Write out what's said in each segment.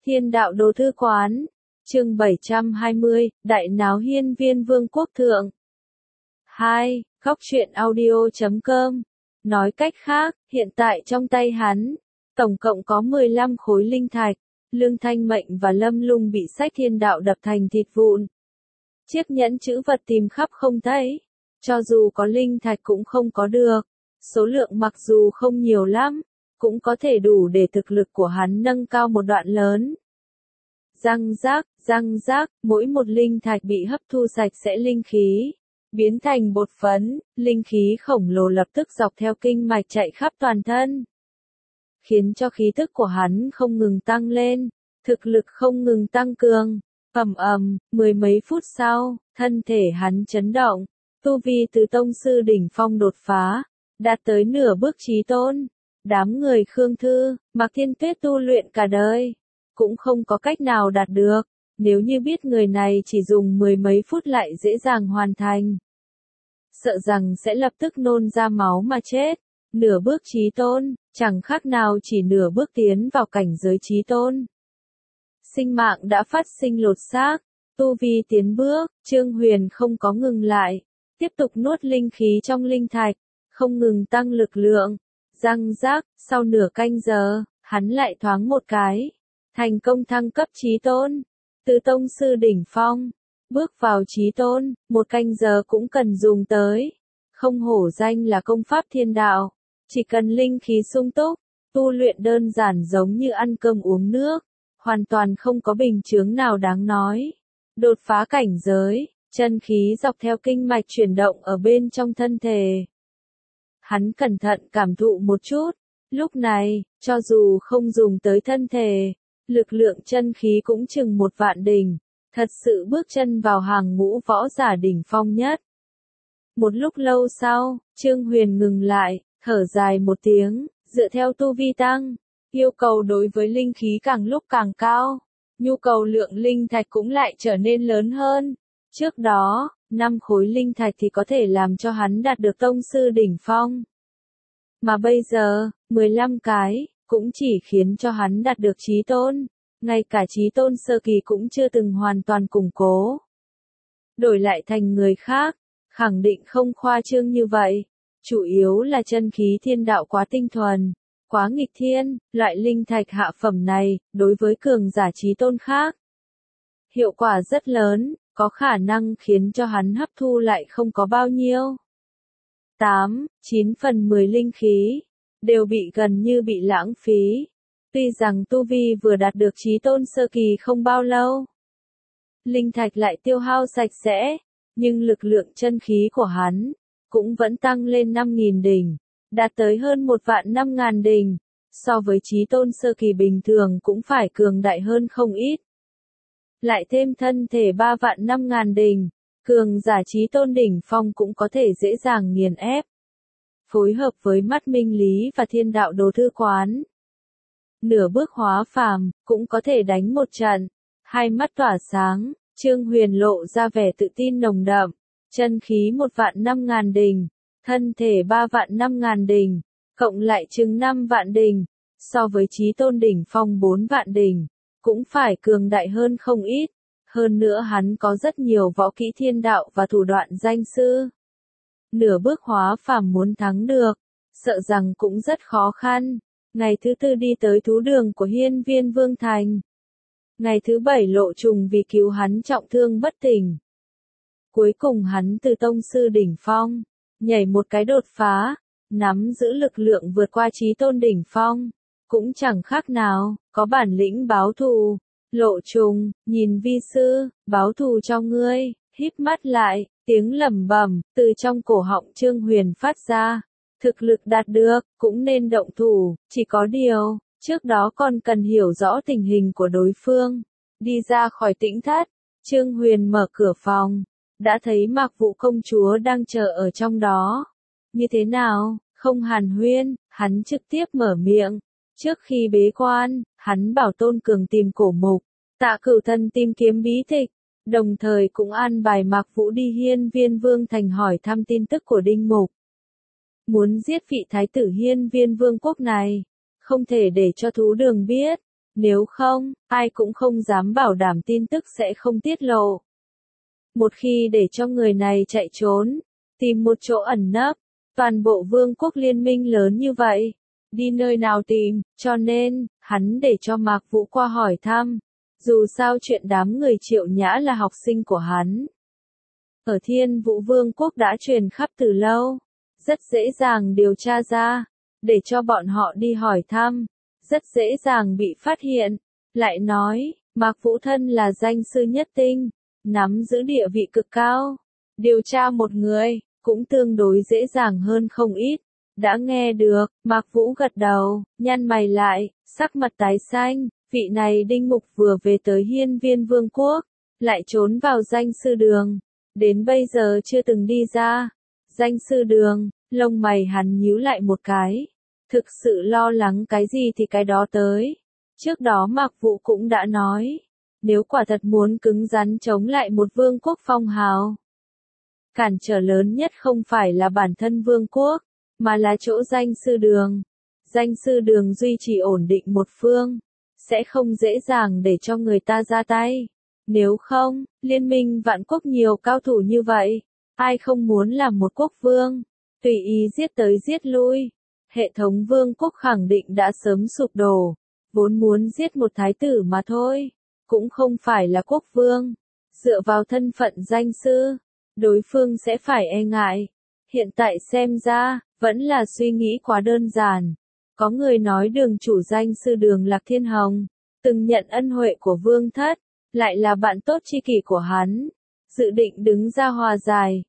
Thiên đạo đồ thư quán, chương 720, Đại náo hiên viên vương quốc thượng. 2. Góc truyện audio.com. Nói cách khác, hiện tại trong tay hắn, tổng cộng có 15 khối linh thạch, Lương Thanh Mệnh và Lâm Lung bị sách thiên đạo đập thành thịt vụn. Chiếc nhẫn chữ vật tìm khắp không thấy, cho dù có linh thạch cũng không có được, số lượng mặc dù không nhiều lắm, cũng có thể đủ để thực lực của hắn nâng cao một đoạn lớn. Răng rác, mỗi một linh thạch bị hấp thu sạch sẽ linh khí, biến thành bột phấn, linh khí khổng lồ lập tức dọc theo kinh mạch chạy khắp toàn thân, khiến cho khí tức của hắn không ngừng tăng lên, thực lực không ngừng tăng cường. Mười mấy phút sau, thân thể hắn chấn động, tu vi từ tông sư đỉnh phong đột phá, đạt tới nửa bước chí tôn. Đám người Khương Thư, Mạc Thiên Tuyết tu luyện cả đời, cũng không có cách nào đạt được, nếu như biết người này chỉ dùng mười mấy phút lại dễ dàng hoàn thành, sợ rằng sẽ lập tức nôn ra máu mà chết. Nửa bước chí tôn, chẳng khác nào chỉ nửa bước tiến vào cảnh giới chí tôn. Sinh mạng đã phát sinh lột xác, tu vi tiến bước, Trương Huyền không có ngừng lại, tiếp tục nuốt linh khí trong linh thạch, không ngừng tăng lực lượng. Răng rác, sau nửa canh giờ, hắn lại thoáng một cái, thành công thăng cấp chí tôn, từ tông sư đỉnh phong, bước vào chí tôn, một canh giờ cũng cần dùng tới. Không hổ danh là công pháp thiên đạo, chỉ cần linh khí sung túc, tu luyện đơn giản giống như ăn cơm uống nước, hoàn toàn không có bình chướng nào đáng nói. Đột phá cảnh giới, chân khí dọc theo kinh mạch chuyển động ở bên trong thân thể. Hắn cẩn thận cảm thụ một chút, lúc này, cho dù không dùng tới thân thể, lực lượng chân khí cũng chừng 1.000 đỉnh, thật sự bước chân vào hàng ngũ võ giả đỉnh phong nhất. Một lúc lâu sau, Trương Huyền ngừng lại, thở dài một tiếng, dựa theo tu vi tăng, yêu cầu đối với linh khí càng lúc càng cao, nhu cầu lượng linh thạch cũng lại trở nên lớn hơn. Trước đó, 5 khối linh thạch thì có thể làm cho hắn đạt được tông sư đỉnh phong. Mà bây giờ, 15 cái, cũng chỉ khiến cho hắn đạt được chí tôn, ngay cả chí tôn sơ kỳ cũng chưa từng hoàn toàn củng cố. Đổi lại thành người khác, khẳng định không khoa trương như vậy, chủ yếu là chân khí thiên đạo quá tinh thuần, quá nghịch thiên, loại linh thạch hạ phẩm này, đối với cường giả chí tôn khác, hiệu quả rất lớn, có khả năng khiến cho hắn hấp thu lại không có bao nhiêu. 9 phần 10 linh khí, đều bị gần như bị lãng phí. Tuy rằng tu vi vừa đạt được chí tôn sơ kỳ không bao lâu, linh thạch lại tiêu hao sạch sẽ, nhưng lực lượng chân khí của hắn, cũng vẫn tăng lên 5.000 đỉnh, đạt tới hơn 1.500.000 đỉnh, so với chí tôn sơ kỳ bình thường cũng phải cường đại hơn không ít. Lại thêm thân thể 3.500.000 đỉnh, cường giả chí tôn đỉnh phong cũng có thể dễ dàng nghiền ép. Phối hợp với mắt minh lý và thiên đạo đồ thư quán, nửa bước hóa phàm, cũng có thể đánh một trận. Hai mắt tỏa sáng, Trương Huyền lộ ra vẻ tự tin nồng đậm, chân khí 1.500.000 đỉnh, thân thể 3.500.000 đỉnh, cộng lại chừng 5.000 đỉnh, so với chí tôn đỉnh phong 4.000 đỉnh, cũng phải cường đại hơn không ít. Hơn nữa hắn có rất nhiều võ kỹ thiên đạo và thủ đoạn danh sư. Nửa bước hóa phàm muốn thắng được, sợ rằng cũng rất khó khăn. Ngày thứ tư đi tới thú đường của hiên viên vương thành. Ngày thứ 7 lộ trùng vì cứu hắn trọng thương bất tỉnh. Cuối cùng hắn từ tông sư đỉnh phong, nhảy một cái đột phá, nắm giữ lực lượng vượt qua chí tôn đỉnh phong. Cũng chẳng khác nào, có bản lĩnh báo thù. Lộ trùng, nhìn vi sư, báo thù cho ngươi, híp mắt lại, tiếng lẩm bẩm từ trong cổ họng Trương Huyền phát ra. Thực lực đạt được, cũng nên động thủ, chỉ có điều, trước đó còn cần hiểu rõ tình hình của đối phương. Đi ra khỏi tĩnh thất, Trương Huyền mở cửa phòng, đã thấy Mạc Vũ công chúa đang chờ ở trong đó. Như thế nào, không hàn huyên, hắn trực tiếp mở miệng. Trước khi bế quan, hắn bảo Tôn Cường tìm cổ mục, Tạ Cửu Thần tìm kiếm bí tịch, đồng thời cũng an bài Mạc Vũ đi hiên viên vương thành hỏi thăm tin tức của Đinh Mục. Muốn giết vị thái tử hiên viên vương quốc này, không thể để cho thú đường biết, Nếu không, ai cũng không dám bảo đảm tin tức sẽ không tiết lộ. Một khi để cho người này chạy trốn, tìm một chỗ ẩn nấp, toàn bộ vương quốc liên minh lớn như vậy, đi nơi nào tìm, cho nên, hắn để cho Mạc Vũ qua hỏi thăm. Dù sao chuyện đám người Triệu Nhã là học sinh của hắn. Ở Thiên Vũ Vương quốc đã truyền khắp từ lâu, rất dễ dàng điều tra ra, để cho bọn họ đi hỏi thăm, rất dễ dàng bị phát hiện. Lại nói, Mạc Vũ thân là danh sư nhất tinh, nắm giữ địa vị cực cao, điều tra một người, cũng tương đối dễ dàng hơn không ít. Đã nghe được, Mạc Vũ gật đầu, nhăn mày lại, sắc mặt tái xanh, vị này Đinh Mục vừa về tới Hiên Viên Vương quốc, lại trốn vào danh sư đường, đến bây giờ chưa từng đi ra. Danh sư đường, lông mày hắn nhíu lại một cái, thực sự lo lắng cái gì thì cái đó tới. Trước đó Mạc Vũ cũng đã nói, nếu quả thật muốn cứng rắn chống lại một vương quốc phong hào, cản trở lớn nhất không phải là bản thân vương quốc, mà là chỗ danh sư đường. Danh sư đường duy trì ổn định một phương, sẽ không dễ dàng để cho người ta ra tay. Nếu không, liên minh vạn quốc nhiều cao thủ như vậy, ai không muốn làm một quốc vương, tùy ý giết tới giết lui. Hệ thống vương quốc khẳng định đã sớm sụp đổ, vốn muốn giết một thái tử mà thôi, cũng không phải là quốc vương. Dựa vào thân phận danh sư, đối phương sẽ phải e ngại. Hiện tại xem ra, vẫn là suy nghĩ quá đơn giản. Có người nói đường chủ danh sư Đường Lạc Thiên Hồng, từng nhận ân huệ của vương thất, lại là bạn tốt tri kỷ của hắn, dự định đứng ra hòa giải.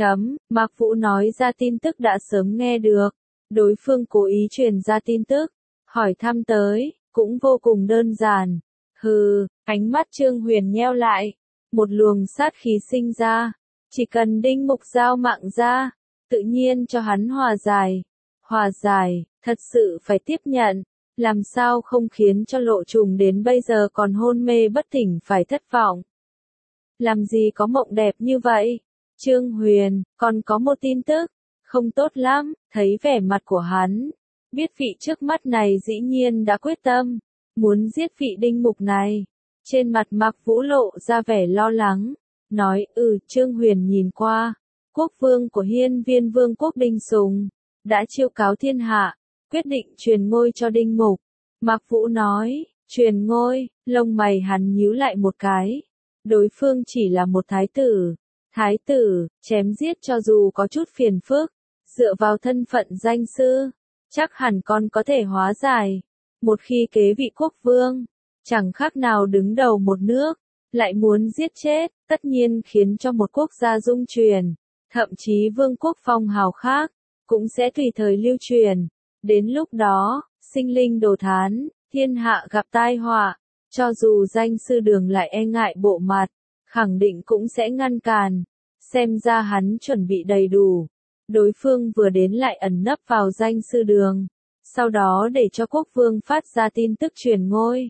Mạc Vũ nói ra tin tức đã sớm nghe được, đối phương cố ý truyền ra tin tức, hỏi thăm tới, cũng vô cùng đơn giản. Hừ, ánh mắt Trương Huyền nheo lại, một luồng sát khí sinh ra, chỉ cần Đinh Mục giao mạng ra, tự nhiên cho hắn hòa giải. Hòa giải, thật sự phải tiếp nhận, làm sao không khiến cho Lộ Trùng đến bây giờ còn hôn mê bất tỉnh phải thất vọng. Làm gì có mộng đẹp như vậy? Trương Huyền, còn có một tin tức, không tốt lắm, thấy vẻ mặt của hắn, biết vị trước mắt này dĩ nhiên đã quyết tâm, muốn giết vị Đinh Mục này. Trên mặt Mạc Vũ lộ ra vẻ lo lắng, nói Trương Huyền nhìn qua, quốc vương của Hiên Viên Vương quốc Đinh Sùng, đã chiêu cáo thiên hạ, quyết định truyền ngôi cho Đinh Mục. Mạc Vũ nói, truyền ngôi, lông mày hắn nhíu lại một cái. Đối phương chỉ là một thái tử, chém giết cho dù có chút phiền phức, dựa vào thân phận danh sư, chắc hẳn còn có thể hóa giải. Một khi kế vị quốc vương, chẳng khác nào đứng đầu một nước, lại muốn giết chết, tất nhiên khiến cho một quốc gia rung chuyển, thậm chí vương quốc phong hào khác, cũng sẽ tùy thời lưu truyền. Đến lúc đó, sinh linh đồ thán, thiên hạ gặp tai họa, cho dù danh sư Đường lại e ngại bộ mặt, khẳng định cũng sẽ ngăn cản. Xem ra hắn chuẩn bị đầy đủ. Đối phương vừa đến lại ẩn nấp vào danh sư Đường, sau đó để cho quốc vương phát ra tin tức truyền ngôi.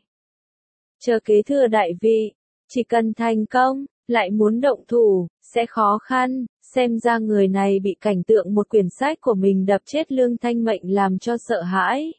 Chờ kế thừa đại vị, chỉ cần thành công, lại muốn động thủ, sẽ khó khăn. Xem ra người này bị cảnh tượng một quyển sách của mình đập chết Lương Thanh Mệnh làm cho sợ hãi.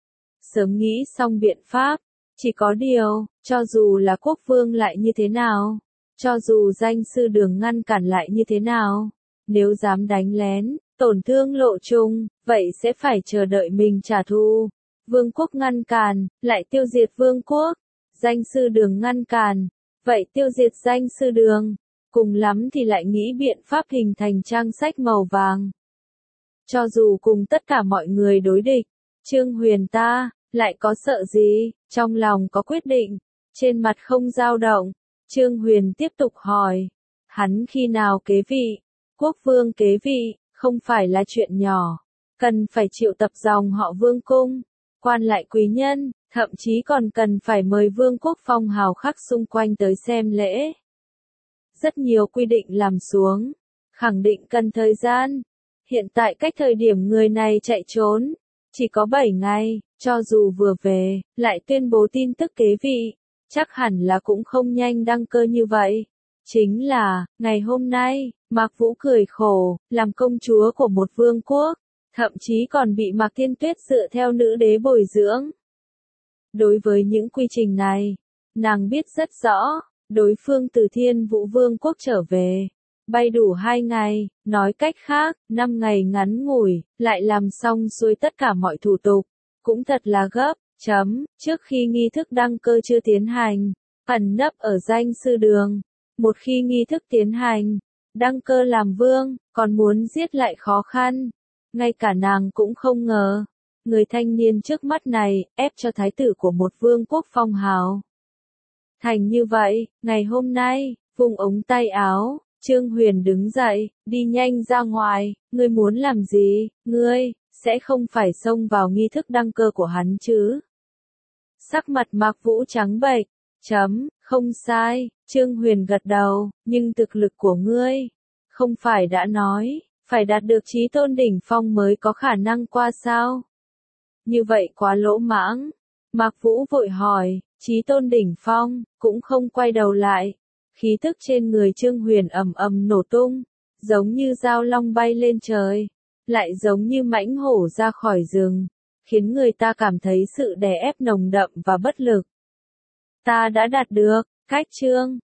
Sớm nghĩ xong biện pháp, chỉ có điều, cho dù là quốc vương lại như thế nào, cho dù danh sư Đường ngăn cản lại như thế nào, nếu dám đánh lén, tổn thương Lộ Trùng, vậy sẽ phải chờ đợi mình trả thù. Vương quốc ngăn cản, lại tiêu diệt vương quốc. Danh sư Đường ngăn cản, vậy tiêu diệt danh sư Đường. Cùng lắm thì lại nghĩ biện pháp hình thành trang sách màu vàng. Cho dù cùng tất cả mọi người đối địch, Trương Huyền ta, lại có sợ gì, trong lòng có quyết định, trên mặt không dao động. Trương Huyền tiếp tục hỏi, hắn khi nào kế vị? Quốc vương kế vị, không phải là chuyện nhỏ, cần phải triệu tập dòng họ vương cung, quan lại quý nhân, thậm chí còn cần phải mời vương quốc phong hào khác xung quanh tới xem lễ. Rất nhiều quy định làm xuống, khẳng định cần thời gian. Hiện tại cách thời điểm người này chạy trốn, chỉ có 7 ngày, cho dù vừa về, lại tuyên bố tin tức kế vị, chắc hẳn là cũng không nhanh đăng cơ như vậy. Chính là, ngày hôm nay, Mạc Vũ cười khổ, làm công chúa của một vương quốc, thậm chí còn bị Mạc Thiên Tuyết dựa theo nữ đế bồi dưỡng. Đối với những quy trình này, nàng biết rất rõ, đối phương từ Thiên Vũ Vương quốc trở về, bay đủ 2 ngày, nói cách khác, 5 ngày ngắn ngủi, lại làm xong xuôi tất cả mọi thủ tục, cũng thật là gấp, trước khi nghi thức đăng cơ chưa tiến hành, ẩn nấp ở danh sư đường, một khi nghi thức tiến hành, đăng cơ làm vương, còn muốn giết lại khó khăn, ngay cả nàng cũng không ngờ. Người thanh niên trước mắt này, ép cho thái tử của một vương quốc phong hào. Thành như vậy, ngày hôm nay, vùng ống tay áo, Trương Huyền đứng dậy, đi nhanh ra ngoài, ngươi muốn làm gì, ngươi, sẽ không phải xông vào nghi thức đăng cơ của hắn chứ. Sắc mặt Mạc Vũ trắng bệch, không sai, Trương Huyền gật đầu, nhưng thực lực của ngươi, không phải đã nói, phải đạt được chí tôn đỉnh phong mới có khả năng qua sao? Như vậy quá lỗ mãng. Mạc Vũ vội hỏi, chí tôn đỉnh phong, cũng không quay đầu lại. Khí tức trên người Trương Huyền ầm ầm nổ tung, giống như dao long bay lên trời, lại giống như mãnh hổ ra khỏi rừng, khiến người ta cảm thấy sự đè ép nồng đậm và bất lực. Ta đã đạt được, cách Trương